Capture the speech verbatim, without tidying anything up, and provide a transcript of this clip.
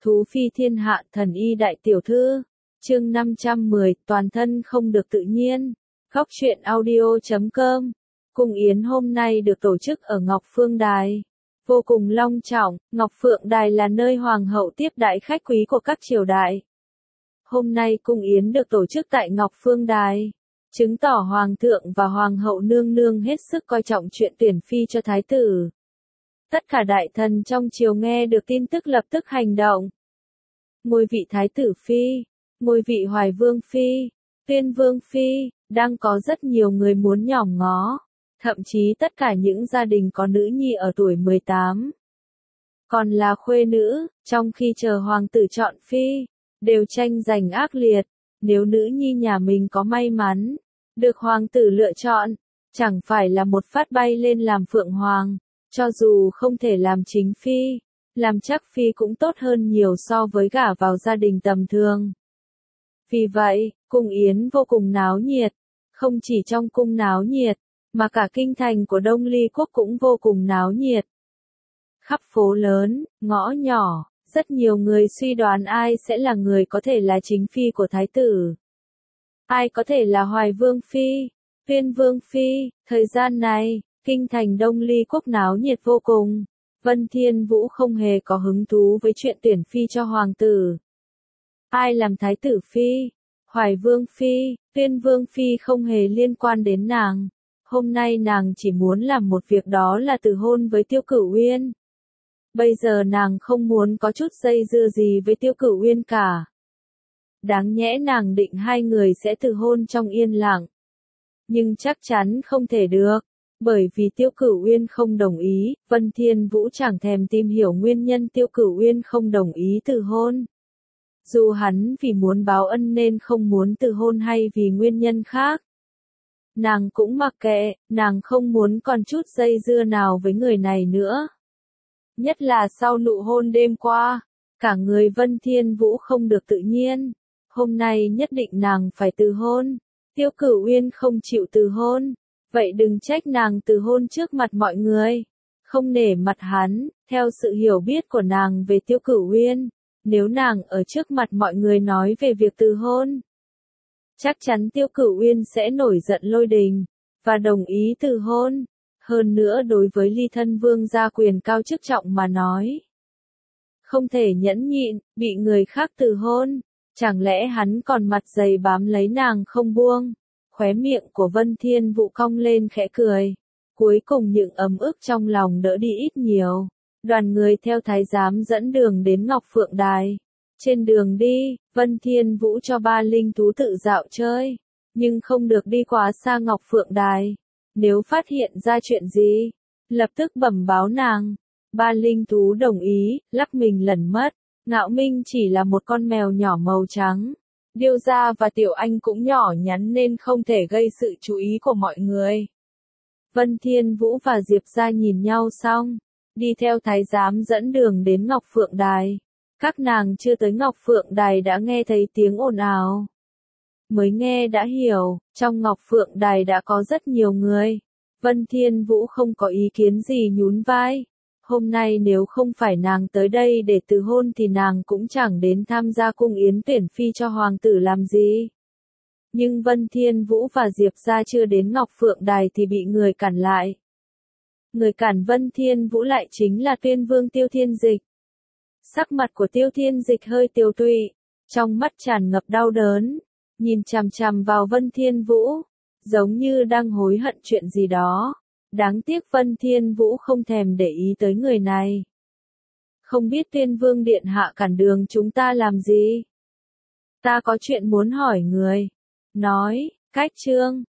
Thú phi thiên hạ thần y đại tiểu thư. Chương năm trăm mười, toàn thân không được tự nhiên. Góc truyện audio chấm com. Cung yến hôm nay được tổ chức ở Ngọc Phương Đài. Vô cùng long trọng, Ngọc Phượng Đài là nơi hoàng hậu tiếp đãi khách quý của các triều đại. Hôm nay cung yến được tổ chức tại Ngọc Phương Đài, chứng tỏ hoàng thượng và hoàng hậu nương nương hết sức coi trọng chuyện tuyển phi cho thái tử. Tất cả đại thần trong triều nghe được tin tức lập tức hành động. Ngôi vị thái tử phi, ngôi vị hoài vương phi, tuyên vương phi, đang có rất nhiều người muốn nhòm ngó. Thậm chí tất cả những gia đình có nữ nhi ở tuổi mười tám, còn là khuê nữ, trong khi chờ hoàng tử chọn phi, đều tranh giành ác liệt. Nếu nữ nhi nhà mình có may mắn được hoàng tử lựa chọn, chẳng phải là một phát bay lên làm phượng hoàng, cho dù không thể làm chính phi, làm chắc phi cũng tốt hơn nhiều so với gả vào gia đình tầm thường. Vì vậy, cung yến vô cùng náo nhiệt, không chỉ trong cung náo nhiệt, mà cả kinh thành của Đông Ly quốc cũng vô cùng náo nhiệt. Khắp phố lớn, ngõ nhỏ, rất nhiều người suy đoán ai sẽ là người có thể là chính phi của thái tử. Ai có thể là hoài vương phi, tuyên vương phi. Thời gian này, kinh thành Đông Ly quốc náo nhiệt vô cùng. Vân Thiên Vũ không hề có hứng thú với chuyện tuyển phi cho hoàng tử. Ai làm thái tử phi, hoài vương phi, tuyên vương phi không hề liên quan đến nàng. Hôm nay nàng chỉ muốn làm một việc, đó là từ hôn với Tiêu Cửu Uyên. Bây giờ nàng không muốn có chút dây dưa gì với Tiêu Cửu Uyên cả. Đáng nhẽ nàng định hai người sẽ từ hôn trong yên lặng. Nhưng chắc chắn không thể được, bởi vì Tiêu Cửu Uyên không đồng ý. Vân Thiên Vũ chẳng thèm tìm hiểu nguyên nhân Tiêu Cửu Uyên không đồng ý từ hôn. Dù hắn vì muốn báo ân nên không muốn từ hôn hay vì nguyên nhân khác, nàng cũng mặc kệ. Nàng không muốn còn chút dây dưa nào với người này nữa. Nhất là sau nụ hôn đêm qua, cả người Vân Thiên Vũ không được tự nhiên. Hôm nay nhất định nàng phải từ hôn. Tiêu Cửu Uyên không chịu từ hôn, vậy đừng trách nàng từ hôn trước mặt mọi người, không nể mặt hắn. Theo sự hiểu biết của nàng về Tiêu Cửu Uyên, nếu nàng ở trước mặt mọi người nói về việc từ hôn, chắc chắn Tiêu Cửu Uyên sẽ nổi giận lôi đình, và đồng ý từ hôn. Hơn nữa đối với ly thân vương gia quyền cao chức trọng mà nói, không thể nhẫn nhịn, bị người khác từ hôn. Chẳng lẽ hắn còn mặt dày bám lấy nàng không buông? Khóe miệng của Vân Thiên Vũ cong lên khẽ cười. Cuối cùng những ấm ức trong lòng đỡ đi ít nhiều. Đoàn người theo thái giám dẫn đường đến Ngọc Phượng Đài. Trên đường đi, Vân Thiên Vũ cho ba linh thú tự dạo chơi, nhưng không được đi quá xa Ngọc Phượng Đài. Nếu phát hiện ra chuyện gì, lập tức bẩm báo nàng. Ba linh thú đồng ý, lắc mình lẩn mất. Ngạo Minh chỉ là một con mèo nhỏ màu trắng. Điêu Gia và Tiểu Anh cũng nhỏ nhắn nên không thể gây sự chú ý của mọi người. Vân Thiên Vũ và Diệp Gia nhìn nhau xong, đi theo thái giám dẫn đường đến Ngọc Phượng Đài. Các nàng chưa tới Ngọc Phượng Đài đã nghe thấy tiếng ồn ào. Mới nghe đã hiểu, trong Ngọc Phượng Đài đã có rất nhiều người. Vân Thiên Vũ không có ý kiến gì, nhún vai. Hôm nay nếu không phải nàng tới đây để từ hôn thì nàng cũng chẳng đến tham gia cung yến tuyển phi cho hoàng tử làm gì. Nhưng Vân Thiên Vũ và Diệp Gia chưa đến Ngọc Phượng Đài thì bị người cản lại. Người cản Vân Thiên Vũ lại chính là Tuyên Vương Tiêu Thiên Dịch. Sắc mặt của Tiêu Thiên Dịch hơi tiều tụy, trong mắt tràn ngập đau đớn, nhìn chằm chằm vào Vân Thiên Vũ, giống như đang hối hận chuyện gì đó. Đáng tiếc Vân Thiên Vũ không thèm để ý tới người này. Không biết Tuyên Vương điện hạ cản đường chúng ta làm gì? Ta có chuyện muốn hỏi người. Nói, cách chương.